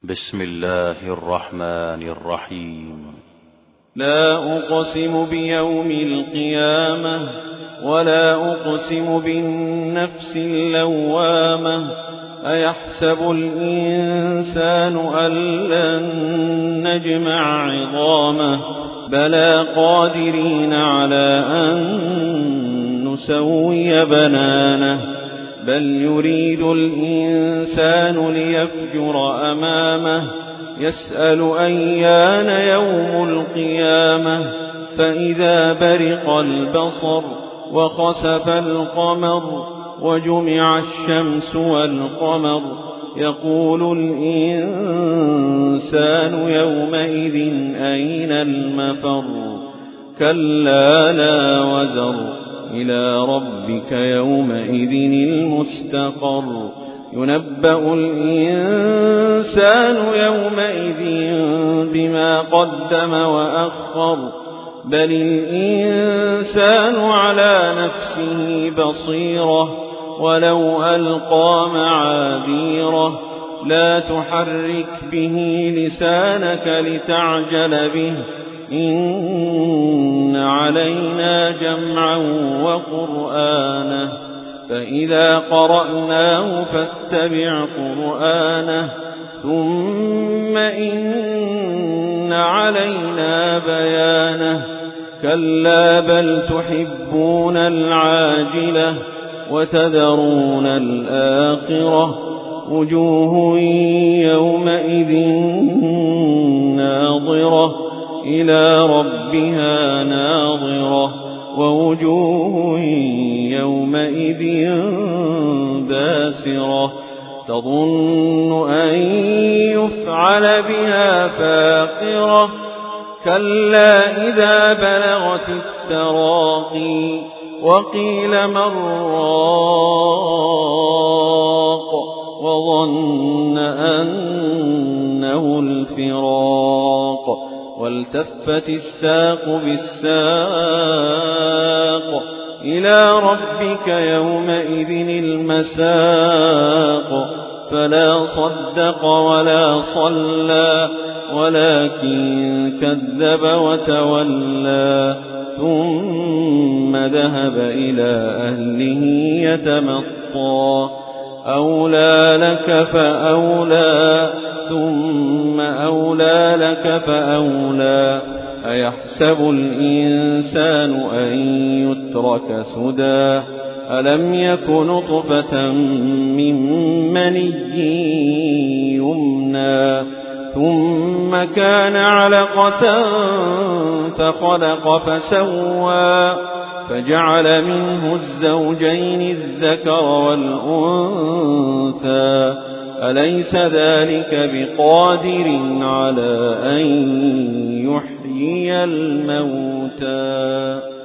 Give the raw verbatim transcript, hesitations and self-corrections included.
بسم الله الرحمن الرحيم. لا أقسم بيوم القيامة ولا أقسم بالنفس اللوامة أيحسب الإنسان أن لن نجمع عظامه بلى قادرين على أن نسوي بنانه بل يريد الإنسان ليفجر أمامه يسأل أيان يوم القيامة فإذا برق البصر وخسف القمر وجمع الشمس والقمر يقول الإنسان يومئذ أين المفر كلا لا وزر إلى ربك يومئذ المستقر ينبأ الإنسان يومئذ بما قدم وأخر بل الإنسان على نفسه بصيرة ولو ألقى معاذيره لا تحرك به لسانك لتعجل به إن علينا جمعا وقرآنه فإذا قرأناه فاتبع قرآنه ثم إن علينا بيانه كلا بل تحبون العاجلة وتذرون الآخرة وجوه يومئذ ناظرة إلى ربها ناظرة ووجوه يومئذ باسرة تظن أن يفعل بها فاقرة كلا إذا بلغت التراقي وقيل من راق وظن أنه الفراق والتفت الساق بالساق إلى ربك يومئذ المساق فلا صدق ولا صلى ولكن كذب وتولى ثم ذهب إلى أهله يتمطى أولى لك فأولى ثم أولى لك فأولى أيحسب الإنسان أن يترك سدى ألم يك نطفة من مني يمنى ثم كان علقة فخلق فسوى فجعل منه الزوجين الذكر والأنثى أليس ذلك بقادر على أن يحيي الموتى